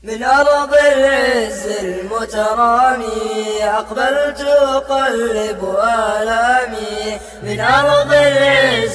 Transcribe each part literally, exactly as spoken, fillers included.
من أرض العز المترامي أقبلت أقلب آلامي. من أرض العز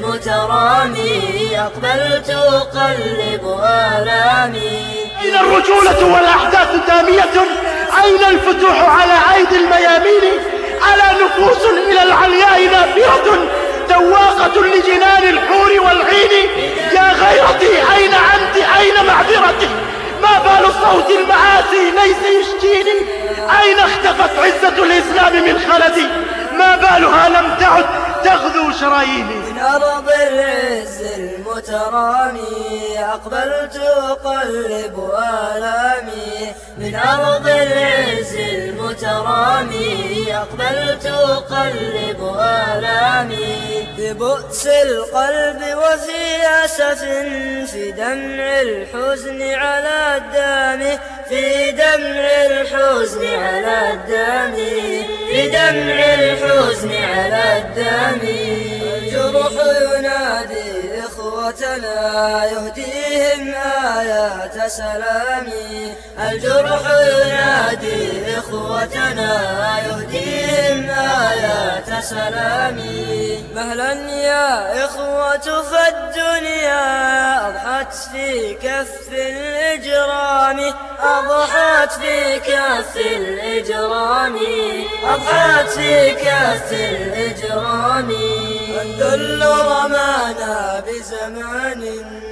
المترامي أقبلت أقلب آلامي. أين الرجولة والأحداث دامية؟ أين الفتوح على أيدي الميامين؟ على نفوس إلى العلياء نافرة دواقة لجنان الحور والعين. يا غيرتي أين أنت؟ أين معذرتي؟ ما بال صوت المعاصي ليس يشجيني؟ أين اختفت عزة الإسلام من خلدي؟ ما بالها لم تعد تغذو شراييني؟ من أرض العز المترامي أقبلت أقلب آلامي. من أرض العز المترامي أقبلت أقلب آلامي. ببؤس القلب وفي أسف في دمع الحزن على الدم. في دمع الحزن على الدم. في دمع الحزن على الدم. الجرح ينادي إخوتنا يهديهم آيات سلامي. الجرح ينادي إخوتنا يهديهم آيات سلامي. مهلا يا إخوة فالدنيا أضحت في كف الإجرام. أضحت في كف الإجرام. أضحت في كف الإجرام. الذل رمانا بزمان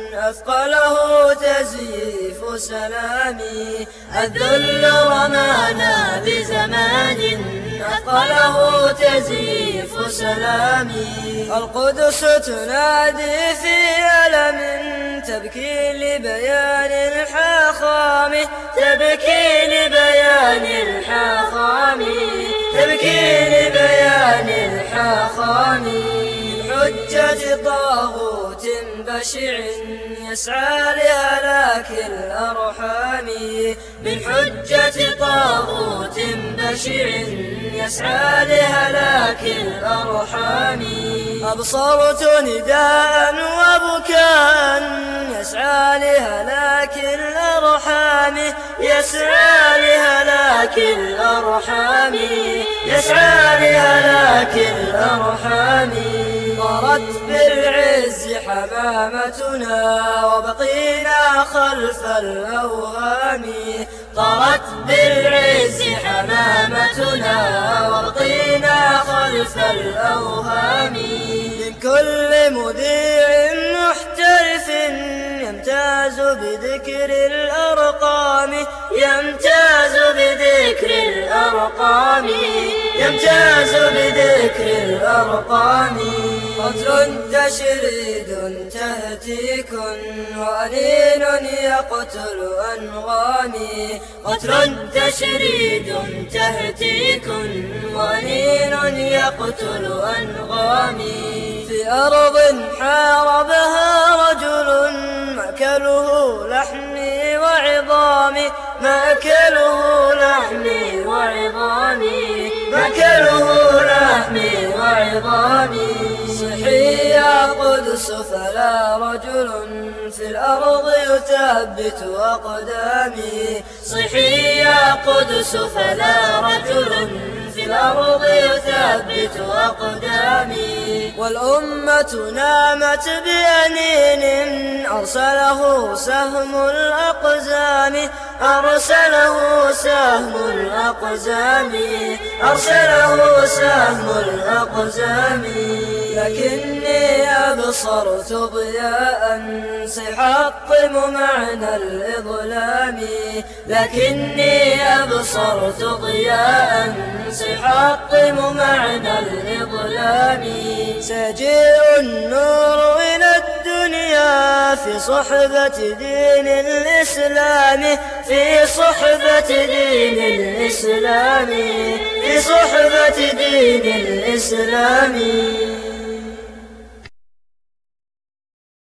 أثقله تزييف سلامي. الذل رمانا بزمان أثقله تزييف سلامي. القدس تنادي في ألم تبكي لبيان الحاخام. تبكي لبيان الحاخام. تبكي لبيان الحاخام. حجة طاغوت بشع يسعى لهلاك الأرحام. من حجة طاغوت بشع يسعى لهلاك الأرحام. أبصرت نداء وبكاء يسعى لهلاك الأرحام. يسعى لهلاك الأرحام. يسعى لهلاك الأرحام. طارت بالعز حمامتنا وبقينا خلف الأوهام. طارت بالعز حمامتنا وبقينا خلف الأوهام. من كل مذيع محترف يمتاز بذكر الأرقام. يمتاز بذكر الأرقام. يمتاز بذكر الأرقام. قتل تشريد تهتيك وأنين يقتل أنغامي. قتل تشريد تهتيك وأنين يقتل أنغامي. في أرض حاربها رجل مأكله لحمي وعظامي. مأكله لحمي وعظامي. مأكله لحمي وعظامي. صحي يا قدس فلا رجل في الأرض يثبت أقدامي. صحي يا قدس فلا رجل في الأرض يثبت أقدامي. والأمة نامت بأنين أرسله سهم الأقزام. أرسله سهم الأقزام. أرسله سهم الأقزام. لكني أبصرت ضياء سيحطم معنى الإظلام. لكني أبصرت ضياء سيحطم معنى الإظلام. سيجيء النور إلى الدنيا في صحبة دين الإسلام. في صحبة دين الإسلام. في صحبة دين الإسلام.